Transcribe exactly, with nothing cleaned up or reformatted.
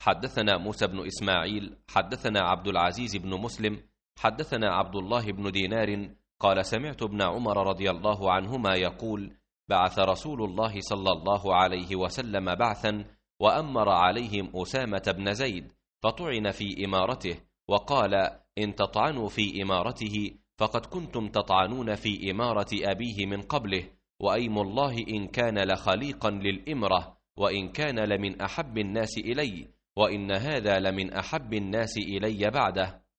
حدثنا موسى بن إسماعيل حدثنا عبد العزيز بن مسلم حدثنا عبد الله بن دينار قال سمعت ابن عمر رضي الله عنهما يقول بعث رسول الله صلى الله عليه وسلم بعثا وأمر عليهم أسامة بن زيد فطعن في إمارته وقال إن تطعنوا في إمارته فقد كنتم تطعنون في إمارة أبيه من قبله، وأيم الله إن كان لخليقا للإمرة وإن كان لمن أحب الناس إلي، وإن هذا لمن أحب الناس إلي بعده.